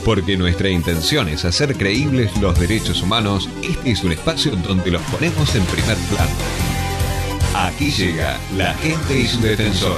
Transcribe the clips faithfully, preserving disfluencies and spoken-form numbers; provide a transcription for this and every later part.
Porque nuestra intención es hacer creíbles los derechos humanos, este es un espacio donde los ponemos en primer plano. Aquí llega La Gente y su Defensor,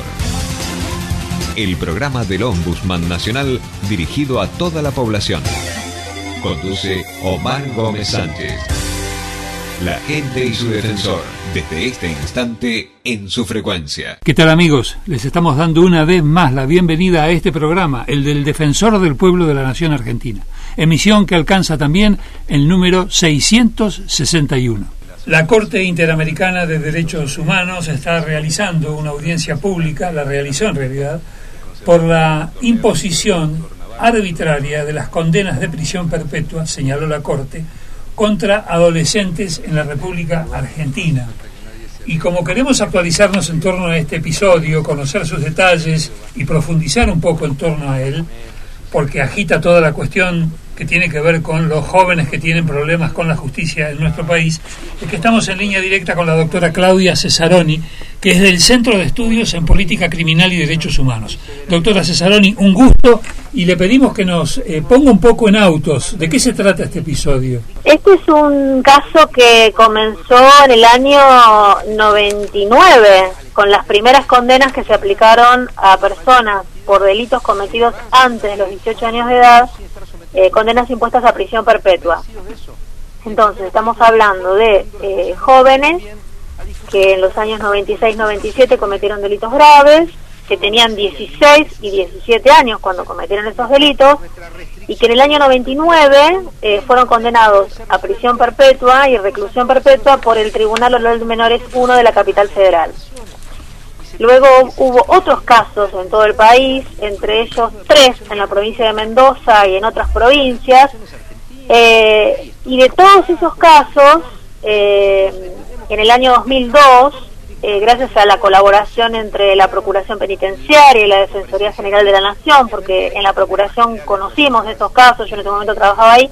el programa del Ombudsman Nacional dirigido a toda la población. Conduce Omar Gómez Sánchez. La Gente y su Defensor, desde este instante en su frecuencia. ¿Qué tal, amigos? Les estamos dando una vez más la bienvenida a este programa, el del Defensor del Pueblo de la Nación Argentina. Emisión que alcanza también el número seiscientos sesenta y uno. La Corte Interamericana de Derechos Humanos está realizando una audiencia pública, la realizó en realidad, por la imposición arbitraria de las condenas de prisión perpetua, señaló la Corte, contra adolescentes en la República Argentina. Y como queremos actualizarnos en torno a este episodio, conocer sus detalles y profundizar un poco en torno a él, porque agita toda la cuestión que tiene que ver con los jóvenes que tienen problemas con la justicia en nuestro país, es que estamos en línea directa con la doctora Claudia Cesaroni, que es del Centro de Estudios en Política Criminal y Derechos Humanos. Doctora Cesaroni, un gusto, y le pedimos que nos eh, ponga un poco en autos. ¿De qué se trata este episodio? Este es un caso que comenzó en el año noventa y nueve, con las primeras condenas que se aplicaron a personas por delitos cometidos antes de los dieciocho años de edad, eh, condenas impuestas a prisión perpetua. Entonces, estamos hablando de eh, jóvenes que en los años noventa y seis noventa y siete cometieron delitos graves, que tenían dieciséis y diecisiete años cuando cometieron esos delitos, y que en el año noventa y nueve eh, fueron condenados a prisión perpetua y reclusión perpetua por el Tribunal Oral de Menores uno de la Capital Federal. Luego hubo otros casos en todo el país, entre ellos tres en la provincia de Mendoza y en otras provincias, eh, y de todos esos casos, eh, en el año dos mil dos, eh, gracias a la colaboración entre la Procuración Penitenciaria y la Defensoría General de la Nación, porque en la Procuración conocimos de estos casos, yo en ese momento trabajaba ahí,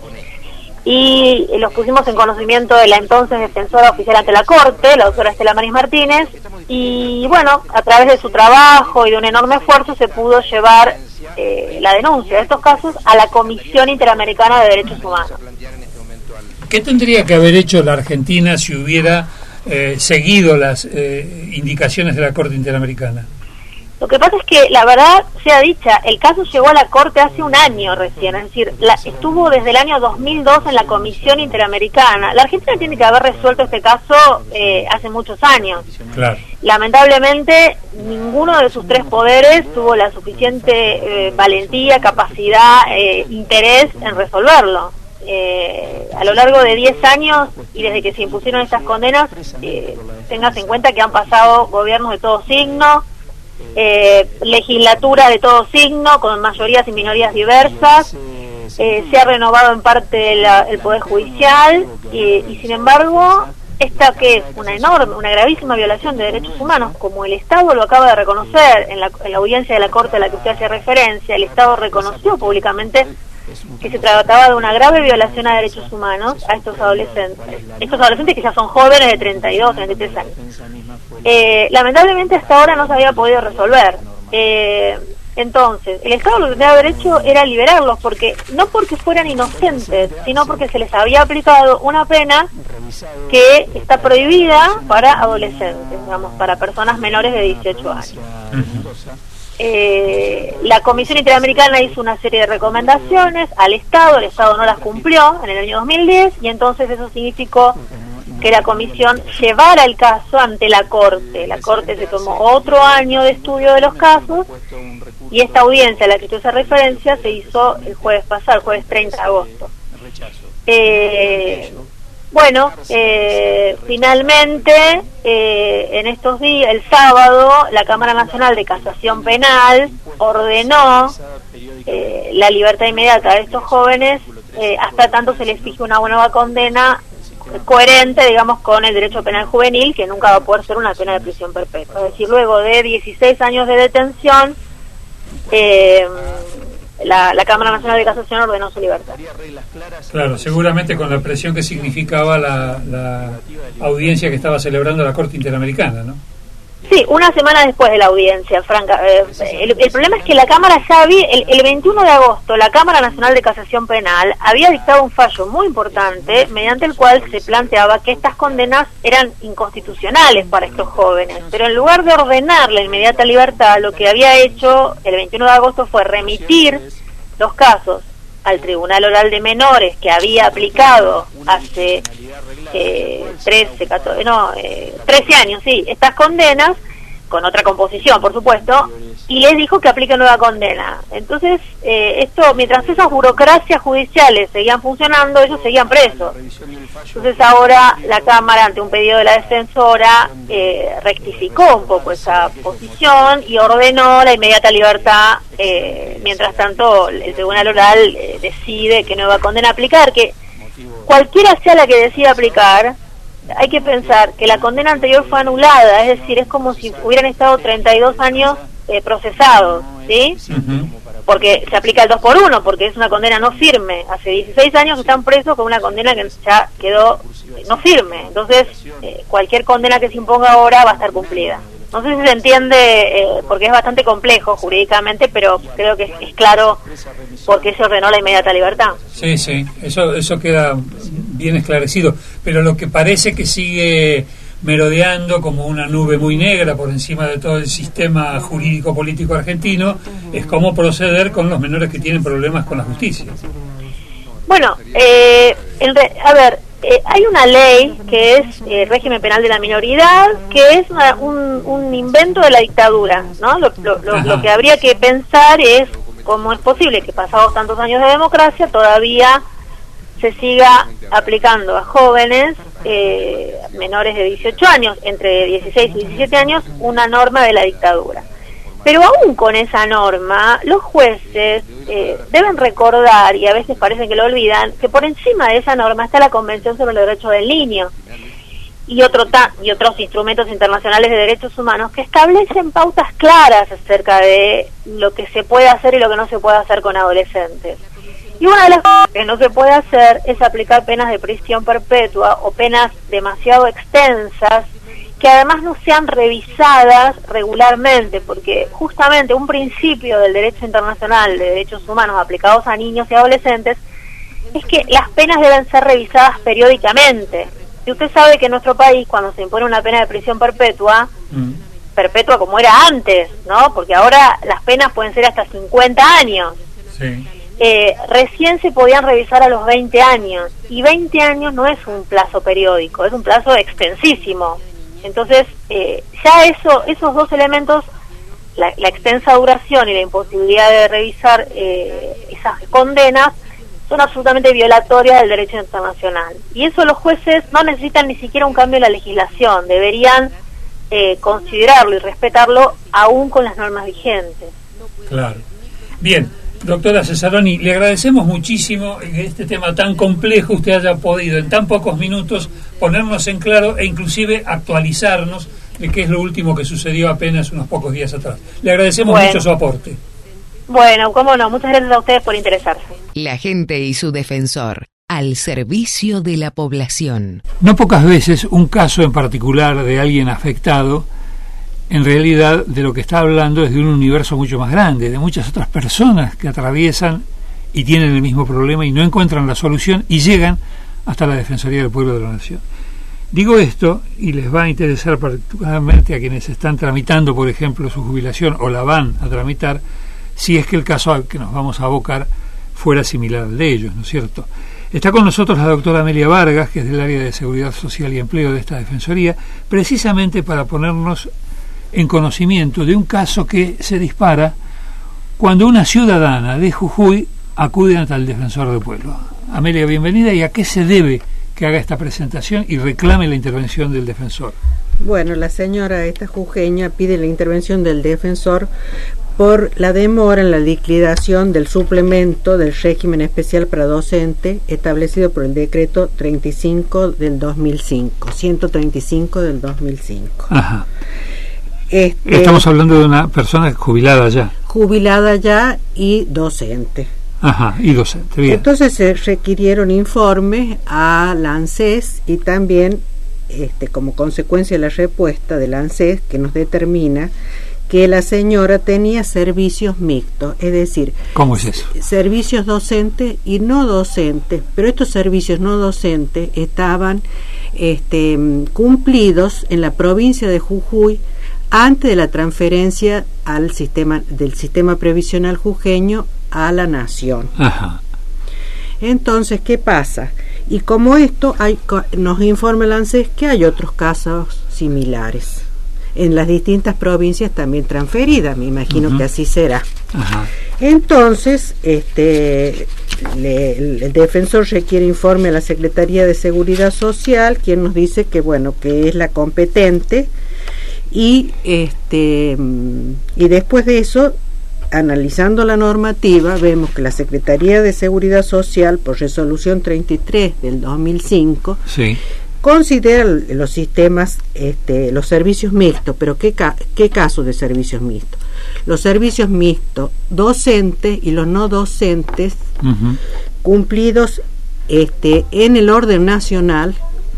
y los pusimos en conocimiento de la entonces defensora oficial ante la Corte, la doctora Estela Maris Martínez, y bueno, a través de su trabajo y de un enorme esfuerzo se pudo llevar eh, la denuncia de estos casos a la Comisión Interamericana de Derechos Humanos. ¿Qué tendría que haber hecho la Argentina si hubiera eh, seguido las eh, indicaciones de la Corte Interamericana? Lo que pasa es que, la verdad sea dicha, el caso llegó a la Corte hace un año recién, es decir, la, estuvo desde el año dos mil dos en la Comisión Interamericana. La Argentina tiene que haber resuelto este caso eh, hace muchos años. Claro. Lamentablemente, ninguno de sus tres poderes tuvo la suficiente eh, valentía, capacidad, eh, interés en resolverlo. Eh, a lo largo de diez años y desde que se impusieron estas condenas, eh, tengas en cuenta que han pasado gobiernos de todo signo, Eh, legislatura de todo signo, con mayorías y minorías diversas, eh, se ha renovado en parte la, el Poder Judicial, y, y sin embargo, esta que es una enorme, una gravísima violación de derechos humanos, como el Estado lo acaba de reconocer en la, en la audiencia de la Corte a la que usted hace referencia, el Estado reconoció públicamente que se trataba de una grave violación a derechos humanos a estos adolescentes, estos adolescentes que ya son jóvenes de treinta y dos, treinta y tres años. Eh, lamentablemente hasta ahora no se había podido resolver. Eh, entonces, el Estado lo que debe haber hecho era liberarlos, porque no porque fueran inocentes, sino porque se les había aplicado una pena que está prohibida para adolescentes, digamos, para personas menores de dieciocho años. Eh, la Comisión Interamericana hizo una serie de recomendaciones al Estado, el Estado no las cumplió en el año dos mil diez, y entonces eso significó que la Comisión llevara el caso ante la Corte. La Corte se tomó otro año de estudio de los casos, y esta audiencia a la que yo hice referencia se hizo el jueves pasado, el jueves treinta de agosto. Eh, Bueno, eh, finalmente, eh, en estos días, el sábado, la Cámara Nacional de Casación Penal ordenó eh, la libertad inmediata de estos jóvenes, eh, hasta tanto se les fije una nueva condena coherente, digamos, con el derecho penal juvenil, que nunca va a poder ser una pena de prisión perpetua. Es decir, luego de dieciséis años de detención, eh, La, la Cámara Nacional de Casación ordenó su libertad. Claro, seguramente con la presión que significaba la, la audiencia que estaba celebrando la Corte Interamericana, ¿no? Sí, una semana después de la audiencia, Franca. Eh, el, el problema es que la Cámara ya había, el, el veintiuno de agosto, la Cámara Nacional de Casación Penal había dictado un fallo muy importante mediante el cual se planteaba que estas condenas eran inconstitucionales para estos jóvenes, pero en lugar de ordenar la inmediata libertad, lo que había hecho el veintiuno de agosto fue remitir los casos al Tribunal Oral de Menores que había aplicado hace eh, trece, catorce, no, eh, trece años, sí, estas condenas, con otra composición, por supuesto, y les dijo que aplique nueva condena. Entonces, eh, esto, mientras esas burocracias judiciales seguían funcionando, ellos seguían presos. Entonces ahora la Cámara, ante un pedido de la defensora, eh, rectificó un poco esa posición y ordenó la inmediata libertad. Eh, mientras tanto, el Tribunal Oral eh, decide qué nueva condena aplicar, que cualquiera sea la que decida aplicar, hay que pensar que la condena anterior fue anulada, es decir, es como si hubieran estado treinta y dos años eh, procesados, ¿sí? Uh-huh. Porque se aplica el dos por uno, porque es una condena no firme. Hace dieciséis años que están presos con una condena que ya quedó eh, no firme. Entonces, eh, cualquier condena que se imponga ahora va a estar cumplida. No sé si se entiende, eh, porque es bastante complejo jurídicamente, pero creo que es, es claro por qué se ordenó la inmediata libertad. Sí, sí, eso eso queda bien esclarecido. Pero lo que parece que sigue merodeando como una nube muy negra por encima de todo el sistema jurídico-político argentino es cómo proceder con los menores que tienen problemas con la justicia. Bueno, eh, el re, a ver... Eh, hay una ley que es el eh, régimen penal de la minoridad, que es una, un, un invento de la dictadura, ¿no? Lo, lo, lo, lo que habría que pensar es cómo es posible que pasados tantos años de democracia todavía se siga aplicando a jóvenes eh, menores de dieciocho años, entre dieciséis y diecisiete años, una norma de la dictadura. Pero aún con esa norma, los jueces eh, deben recordar, y a veces parecen que lo olvidan, que por encima de esa norma está la Convención sobre los Derechos del Niño y, otro ta y otros instrumentos internacionales de derechos humanos que establecen pautas claras acerca de lo que se puede hacer y lo que no se puede hacer con adolescentes. Y una de las cosas que no se puede hacer es aplicar penas de prisión perpetua o penas demasiado extensas que además no sean revisadas regularmente, porque justamente un principio del derecho internacional de derechos humanos aplicados a niños y adolescentes es que las penas deben ser revisadas periódicamente. Y usted sabe que en nuestro país, cuando se impone una pena de prisión perpetua, mm. perpetua como era antes, ¿no? Porque ahora las penas pueden ser hasta cincuenta años. Sí. Eh, recién se podían revisar a los veinte años, y veinte años no es un plazo periódico, es un plazo extensísimo. Entonces, eh, ya eso, esos dos elementos, la, la extensa duración y la imposibilidad de revisar eh, esas condenas, son absolutamente violatorias del derecho internacional. Y eso los jueces no necesitan ni siquiera un cambio en la legislación, deberían eh, considerarlo y respetarlo aún con las normas vigentes. Claro. Bien. Doctora Cesaroni, le agradecemos muchísimo que este tema tan complejo usted haya podido en tan pocos minutos ponernos en claro e inclusive actualizarnos de qué es lo último que sucedió apenas unos pocos días atrás. Le agradecemos bueno. mucho su aporte. Bueno, cómo no, muchas gracias a ustedes por interesarse. La gente y su defensor, al servicio de la población. No pocas veces un caso en particular de alguien afectado, en realidad de lo que está hablando es de un universo mucho más grande, de muchas otras personas que atraviesan y tienen el mismo problema y no encuentran la solución y llegan hasta la Defensoría del Pueblo de la Nación. Digo esto y les va a interesar particularmente a quienes están tramitando, por ejemplo, su jubilación o la van a tramitar, si es que el caso al que nos vamos a abocar fuera similar al de ellos, ¿no es cierto? Está con nosotros la doctora Amelia Vargas, que es del área de Seguridad Social y Empleo de esta Defensoría, precisamente para ponernos en conocimiento de un caso que se dispara cuando una ciudadana de Jujuy acude ante el Defensor del Pueblo. Amelia, bienvenida. ¿Y a qué se debe que haga esta presentación y reclame la intervención del defensor? Bueno, la señora esta jujeña pide la intervención del defensor por la demora en la liquidación del suplemento del régimen especial para docente establecido por el decreto treinta y cinco del dos mil cinco, ciento treinta y cinco del dos mil cinco. Ajá. Este, Estamos hablando de una persona jubilada ya. Jubilada ya y docente. Ajá, y docente, bien. Entonces se requirieron informes a la ANSES y también este, como consecuencia de la respuesta del ANSES, que nos determina que la señora tenía servicios mixtos, es decir, ¿cómo es eso? Servicios docentes y no docentes, pero estos servicios no docentes estaban este, cumplidos en la provincia de Jujuy antes de la transferencia al sistema del sistema previsional jujeño a la nación. Ajá. Entonces, ¿qué pasa? Y como esto hay, nos informa el ANSES que hay otros casos similares en las distintas provincias también transferidas, me imagino uh-huh. que así será. Ajá. Entonces, este, le, el, el defensor requiere informe a la Secretaría de Seguridad Social, quien nos dice que bueno, que es la competente, y este, y después de eso, analizando la normativa, vemos que la Secretaría de Seguridad Social, por resolución treinta y tres del dos mil cinco, sí, considera los sistemas, este, los servicios mixtos, pero ¿qué, ca- qué casos de servicios mixtos? Los servicios mixtos docentes y los no docentes uh-huh. cumplidos este, en el orden nacional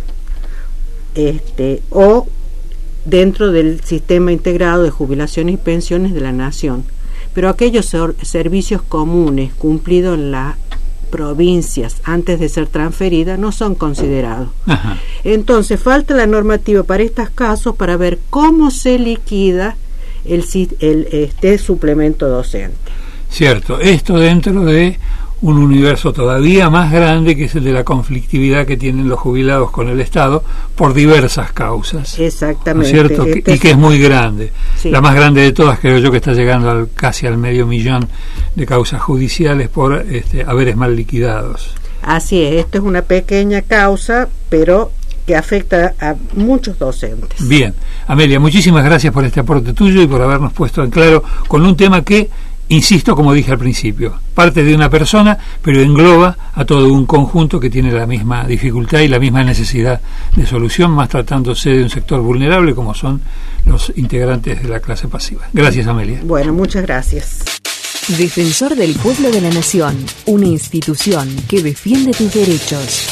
este, o dentro del sistema integrado de jubilaciones y pensiones de la nación. Pero aquellos ser- servicios comunes cumplidos en las provincias antes de ser transferida no son considerados. Ajá. Entonces falta la normativa para estos casos para ver cómo se liquida el, el este suplemento docente. Cierto, esto dentro de un universo todavía más grande, que es el de la conflictividad que tienen los jubilados con el Estado por diversas causas. Exactamente. ¿No es cierto? Este y que es muy grande. Sí. La más grande de todas, creo yo, que está llegando al, casi al medio millón de causas judiciales por este, haberes mal liquidados. Así es, esto es una pequeña causa, pero que afecta a muchos docentes. Bien, Amelia, muchísimas gracias por este aporte tuyo y por habernos puesto en claro con un tema que, insisto, como dije al principio, parte de una persona, pero engloba a todo un conjunto que tiene la misma dificultad y la misma necesidad de solución, más tratándose de un sector vulnerable como son los integrantes de la clase pasiva. Gracias, Amelia. Bueno, muchas gracias. Defensor del Pueblo de la Nación, una institución que defiende tus derechos.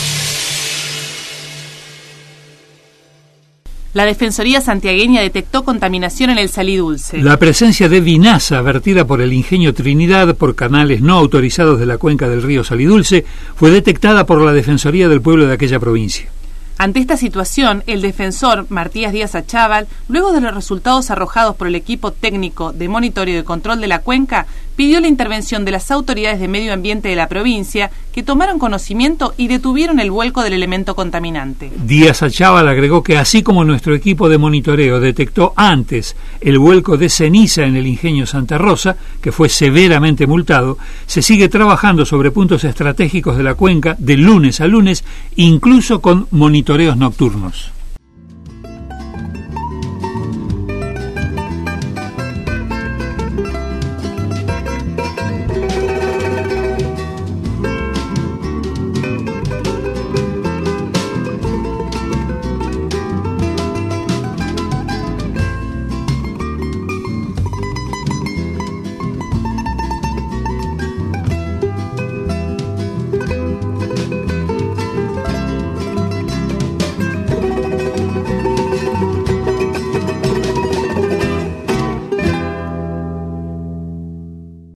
La Defensoría santiagueña detectó contaminación en el Salidulce. La presencia de vinaza vertida por el Ingenio Trinidad por canales no autorizados de la cuenca del río Salidulce fue detectada por la Defensoría del Pueblo de aquella provincia. Ante esta situación, el defensor Martías Díaz Achával, luego de los resultados arrojados por el equipo técnico de monitoreo y control de la cuenca, pidió la intervención de las autoridades de medio ambiente de la provincia, que tomaron conocimiento y detuvieron el vuelco del elemento contaminante. Díaz Achával agregó que así como nuestro equipo de monitoreo detectó antes el vuelco de ceniza en el ingenio Santa Rosa, que fue severamente multado, se sigue trabajando sobre puntos estratégicos de la cuenca de lunes a lunes, incluso con monitoreos nocturnos.